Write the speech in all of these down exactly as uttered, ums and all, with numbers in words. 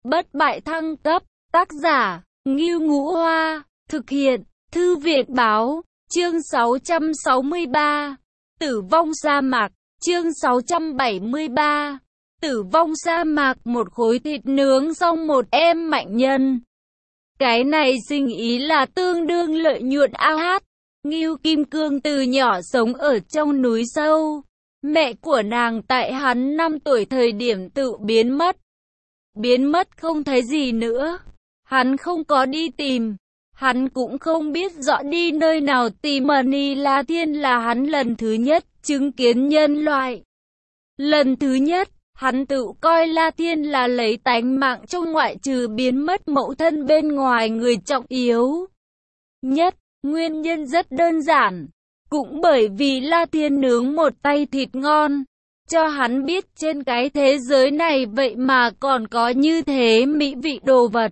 Bất bại thăng cấp, tác giả, Ngưu Ngũ Hoa, thực hiện, Thư viện báo, chương sáu trăm sáu mươi ba, Tử vong sa mạc, chương sáu trăm bảy mươi ba, Tử vong sa mạc, một khối thịt nướng xong một em mạnh nhân. Cái này sinh ý là tương đương lợi nhuận a hát. Ngưu Kim Cương từ nhỏ sống ở trong núi sâu. Mẹ của nàng tại hắn năm tuổi thời điểm tự biến mất. Biến mất không thấy gì nữa. Hắn không có đi tìm. Hắn cũng không biết rõ đi nơi nào tìm. Mani La Thiên là hắn lần thứ nhất chứng kiến nhân loại. Lần thứ nhất, hắn tự coi La Thiên là lấy tánh mạng trong ngoại trừ biến mất mẫu thân bên ngoài người trọng yếu nhất. Nguyên nhân rất đơn giản. Cũng bởi vì La Thiên nướng một tay thịt ngon, cho hắn biết trên cái thế giới này vậy mà còn có như thế mỹ vị đồ vật.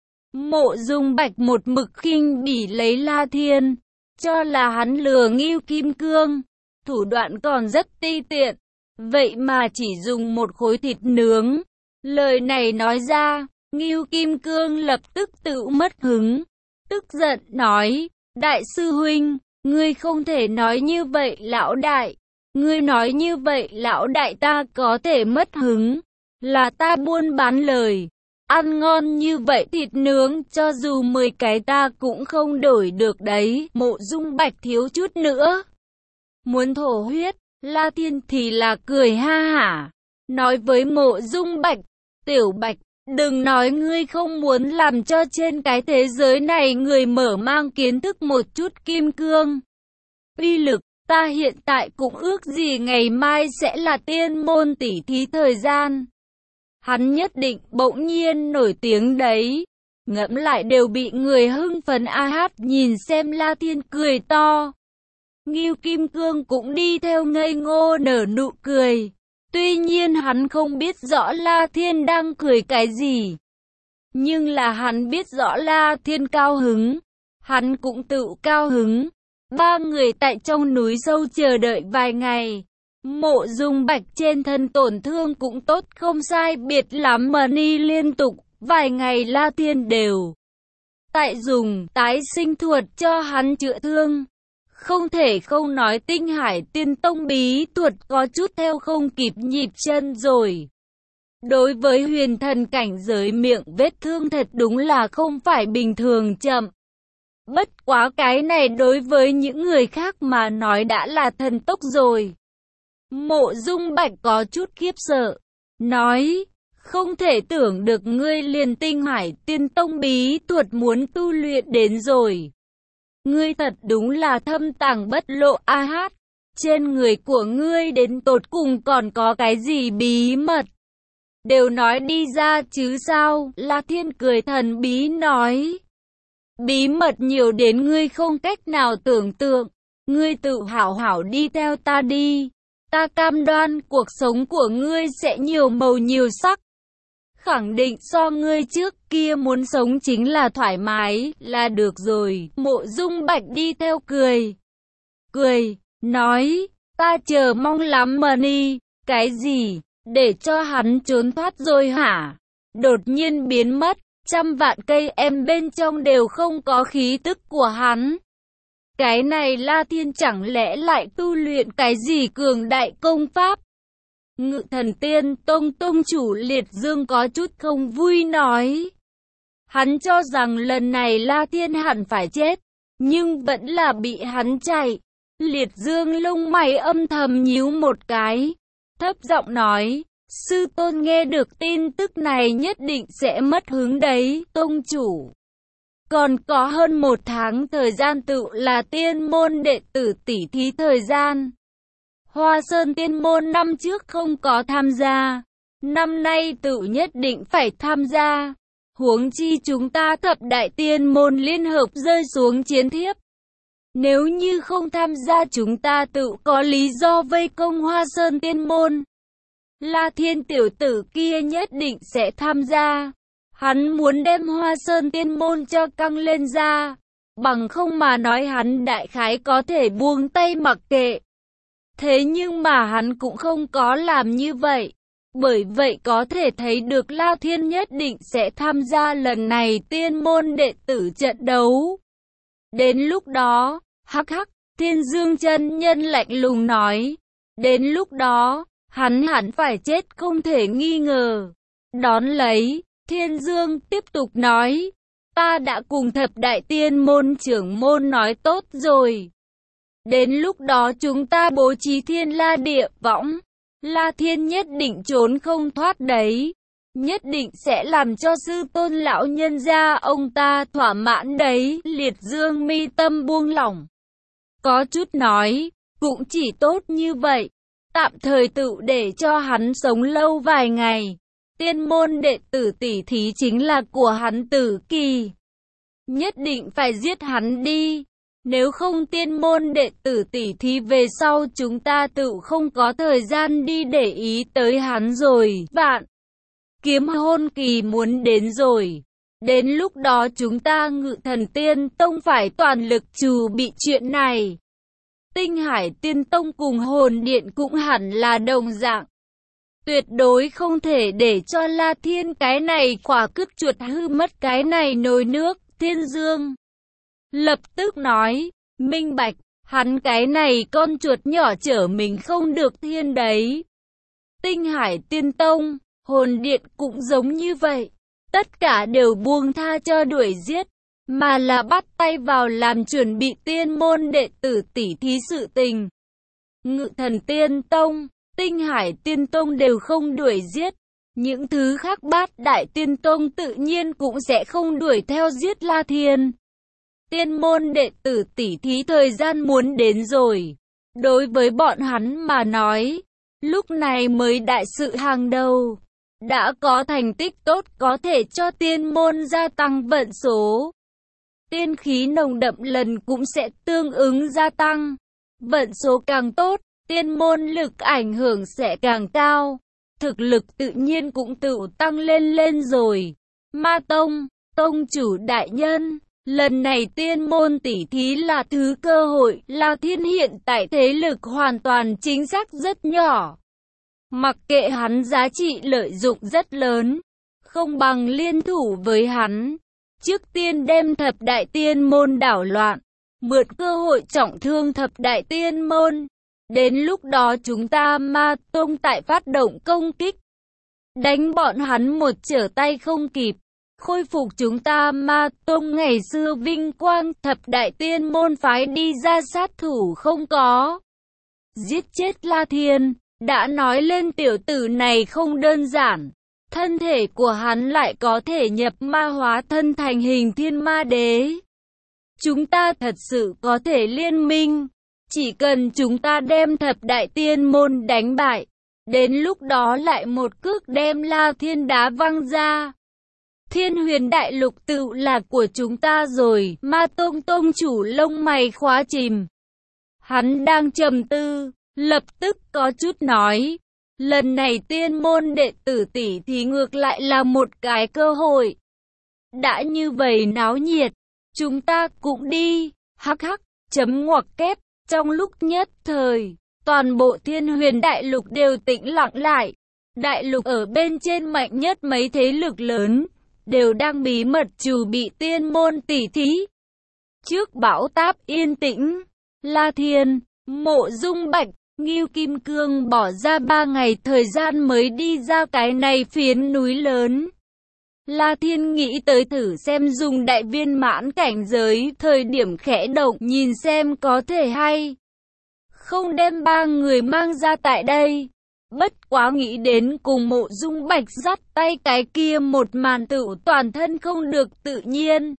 Mộ Dung Bạch một mực khinh bỉ lấy La Thiên, cho là hắn lừa Ngưu Kim Cương, thủ đoạn còn rất ti tiện, vậy mà chỉ dùng một khối thịt nướng. Lời này nói ra, Ngưu Kim Cương lập tức tự mất hứng, tức giận nói, đại sư huynh, ngươi không thể nói như vậy lão đại, ngươi nói như vậy lão đại ta có thể mất hứng, là ta buôn bán lời, ăn ngon như vậy thịt nướng cho dù mười cái ta cũng không đổi được đấy. Mộ Dung Bạch thiếu chút nữa muốn thổ huyết. La Thiên thì là cười ha hả, nói với Mộ Dung Bạch, Tiểu Bạch, đừng nói ngươi không muốn làm cho trên cái thế giới này người mở mang kiến thức một chút kim cương uy lực, ta hiện tại cũng ước gì ngày mai sẽ là tiên môn tỷ thí thời gian. Hắn nhất định bỗng nhiên nổi tiếng đấy. Ngẫm lại đều bị người hưng phấn a hát. Nhìn xem La Thiên cười to, Ngưu Kim Cương cũng đi theo ngây ngô nở nụ cười. Tuy nhiên hắn không biết rõ La Thiên đang cười cái gì, nhưng là hắn biết rõ La Thiên cao hứng, hắn cũng tự cao hứng. Ba người tại trong núi sâu chờ đợi vài ngày. Mộ Dung Bạch trên thân tổn thương cũng tốt không sai biệt lắm. Mani liên tục vài ngày La Thiên đều tại dùng tái sinh thuật cho hắn chữa thương. Không thể không nói Tinh Hải Tiên Tông bí thuật có chút theo không kịp nhịp chân rồi. Đối với huyền thần cảnh giới miệng vết thương thật đúng là không phải bình thường chậm. Bất quá cái này đối với những người khác mà nói đã là thần tốc rồi. Mộ Dung Bạch có chút khiếp sợ, nói, không thể tưởng được ngươi liền Tinh Hải Tiên Tông bí thuật muốn tu luyện đến rồi. Ngươi thật đúng là thâm tàng bất lộ a hát. Trên người của ngươi đến tột cùng còn có cái gì bí mật? Đều nói đi ra chứ sao? La Thiên cười thần bí nói. Bí mật nhiều đến ngươi không cách nào tưởng tượng. Ngươi tự hảo hảo đi theo ta đi. Ta cam đoan cuộc sống của ngươi sẽ nhiều màu nhiều sắc. Khẳng định so ngươi trước kia muốn sống chính là thoải mái, là được rồi. Mộ Dung Bạch đi theo cười. Cười, nói, ta chờ mong lắm Mani. Cái gì? Để cho hắn trốn thoát rồi hả? Đột nhiên biến mất, trăm vạn cây em bên trong đều không có khí tức của hắn. Cái này La Thiên chẳng lẽ lại tu luyện cái gì cường đại công pháp? Ngự Thần Tiên Tông Tông chủ Liệt Dương có chút không vui nói. Hắn cho rằng lần này La Thiên hẳn phải chết, nhưng vẫn là bị hắn chạy. Liệt Dương lông mày âm thầm nhíu một cái, thấp giọng nói, sư tôn nghe được tin tức này nhất định sẽ mất hứng đấy, tông chủ. Còn có hơn một tháng thời gian tự là tiên môn đệ tử tỷ thí thời gian. Hoa Sơn Tiên Môn năm trước không có tham gia, năm nay tự nhất định phải tham gia. Huống chi chúng ta thập đại tiên môn liên hợp rơi xuống chiến thiếp. Nếu như không tham gia chúng ta tự có lý do vây công Hoa Sơn Tiên Môn. La Thiên tiểu tử kia nhất định sẽ tham gia. Hắn muốn đem Hoa Sơn Tiên Môn cho căng lên ra. Bằng không mà nói hắn đại khái có thể buông tay mặc kệ. Thế nhưng mà hắn cũng không có làm như vậy. Bởi vậy có thể thấy được La Thiên nhất định sẽ tham gia lần này tiên môn đệ tử trận đấu. Đến lúc đó, hắc hắc, Thiên Dương chân nhân lạnh lùng nói. Đến lúc đó, hắn hẳn phải chết không thể nghi ngờ. Đón lấy, Thiên Dương tiếp tục nói. Ta đã cùng thập đại tiên môn trưởng môn nói tốt rồi. Đến lúc đó chúng ta bố trí thiên la địa võng. La Thiên nhất định trốn không thoát đấy. Nhất định sẽ làm cho sư tôn lão nhân gia ông ta thỏa mãn đấy. Liệt Dương mi tâm buông lỏng. Có chút nói, cũng chỉ tốt như vậy. Tạm thời tự để cho hắn sống lâu vài ngày. Tiên môn đệ tử tỷ thí chính là của hắn Tử Kỳ. Nhất định phải giết hắn đi. Nếu không tiên môn đệ tử tỷ thí về sau chúng ta tự không có thời gian đi để ý tới hắn rồi. Vạn kiếm hôn kỳ muốn đến rồi. Đến lúc đó chúng ta Ngự Thần Tiên Tông phải toàn lực trù bị chuyện này. Tinh Hải Tiên Tông cùng Hồn Điện cũng hẳn là đồng dạng. Tuyệt đối không thể để cho La Thiên cái này quả cứt chuột hư mất cái này nồi nước. Thiên Dương lập tức nói, minh bạch, hắn cái này con chuột nhỏ chở mình không được thiên đấy. Tinh Hải Tiên Tông, Hồn Điện cũng giống như vậy. Tất cả đều buông tha cho đuổi giết, mà là bắt tay vào làm chuẩn bị tiên môn đệ tử tỷ thí sự tình. Ngự Thần Tiên Tông, Tinh Hải Tiên Tông đều không đuổi giết. Những thứ khác Bát Đại Tiên Tông tự nhiên cũng sẽ không đuổi theo giết La Thiên. Tiên môn đệ tử tỷ thí thời gian muốn đến rồi. Đối với bọn hắn mà nói, lúc này mới đại sự hàng đầu. Đã có thành tích tốt có thể cho tiên môn gia tăng vận số. Tiên khí nồng đậm lần cũng sẽ tương ứng gia tăng. Vận số càng tốt, tiên môn lực ảnh hưởng sẽ càng cao. Thực lực tự nhiên cũng tự tăng lên lên rồi. Ma Tông, Tông chủ đại nhân, lần này tiên môn tỷ thí là thứ cơ hội. La Thiên hiện tại thế lực hoàn toàn chính xác rất nhỏ. Mặc kệ hắn giá trị lợi dụng rất lớn, không bằng liên thủ với hắn. Trước tiên đem thập đại tiên môn đảo loạn, mượn cơ hội trọng thương thập đại tiên môn. Đến lúc đó chúng ta Ma Tông tại phát động công kích, đánh bọn hắn một trở tay không kịp, khôi phục chúng ta Ma Tông ngày xưa vinh quang. Thập đại tiên môn phái đi ra sát thủ không có, giết chết La Thiên. Đã nói lên tiểu tử này không đơn giản, thân thể của hắn lại có thể nhập ma hóa thân thành hình thiên ma đế. Chúng ta thật sự có thể liên minh. Chỉ cần chúng ta đem thập đại tiên môn đánh bại, đến lúc đó lại một cước đem La Thiên đá văng ra. Thiên Huyền Đại Lục tự là của chúng ta rồi. Ma Tông tông chủ lông mày khóa chìm. Hắn đang trầm tư, lập tức có chút nói. Lần này tiên môn đệ tử tỷ thì ngược lại là một cái cơ hội. Đã như vậy náo nhiệt, chúng ta cũng đi. Hắc hắc, chấm ngoặc kép. Trong lúc nhất thời, toàn bộ Thiên Huyền Đại Lục đều tĩnh lặng lại. Đại lục ở bên trên mạnh nhất mấy thế lực lớn, đều đang bí mật trù bị tiên môn tỷ thí. Trước bão táp yên tĩnh, La Thiên, Mộ Dung Bạch, Ngưu Kim Cương bỏ ra ba ngày thời gian mới đi ra cái này phiến núi lớn. La Thiên nghĩ tới thử xem dùng đại viên mãn cảnh giới, thời điểm khẽ động nhìn xem có thể hay không đem ba người mang ra tại đây. Bất quá nghĩ đến cùng Mộ Dung Bạch dắt tay cái kia một màn tự toàn thân không được tự nhiên.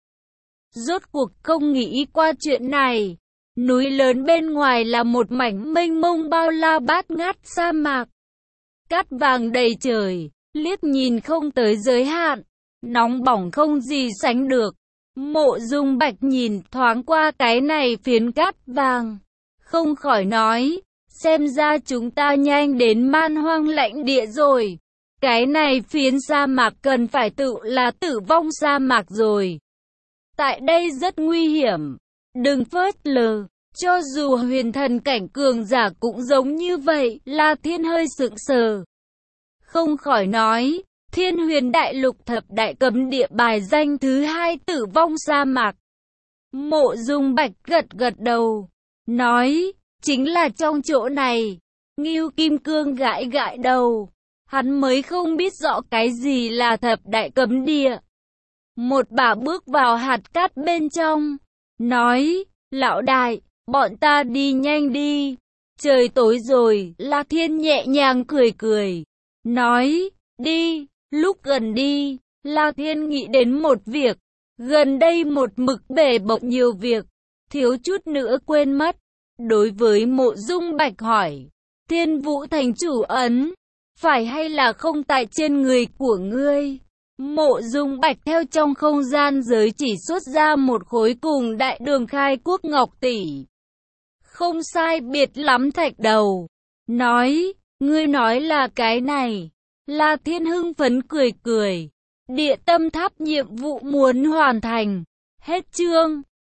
Rốt cuộc không nghĩ qua chuyện này. Núi lớn bên ngoài là một mảnh mênh mông bao la bát ngát sa mạc. Cát vàng đầy trời, liếc nhìn không tới giới hạn. Nóng bỏng không gì sánh được. Mộ Dung Bạch nhìn thoáng qua cái này phiến cát vàng, không khỏi nói, xem ra chúng ta nhanh đến man hoang lãnh địa rồi. Cái này phiến sa mạc cần phải tự là tử vong sa mạc rồi. Tại đây rất nguy hiểm, đừng phớt lờ. Cho dù huyền thần cảnh cường giả cũng giống như vậy. La Thiên hơi sững sờ, không khỏi nói, Thiên Huyền Đại Lục thập đại cấm địa bài danh thứ hai Tử Vong Sa Mạc. Mộ Dung Bạch gật gật đầu, nói, chính là trong chỗ này. Ngưu Kim Cương gãi gãi đầu, hắn mới không biết rõ cái gì là thập đại cấm địa. Một bà bước vào hạt cát bên trong, nói, lão đại, bọn ta đi nhanh đi, trời tối rồi. Lạc Thiên nhẹ nhàng cười cười, nói, đi. Lúc gần đi, Lạc Thiên nghĩ đến một việc, gần đây một mực bể bộn nhiều việc, thiếu chút nữa quên mất. Đối với Mộ Dung Bạch hỏi, Thiên Vũ Thành chủ ấn, phải hay là không tại trên người của ngươi? Mộ Dung Bạch theo trong không gian giới chỉ xuất ra một khối cùng đại đường khai quốc ngọc tỷ. Không sai biệt lắm thạch đầu. Nói, ngươi nói là cái này. La Thiên hưng phấn cười cười. Địa tâm tháp nhiệm vụ muốn hoàn thành. Hết chương.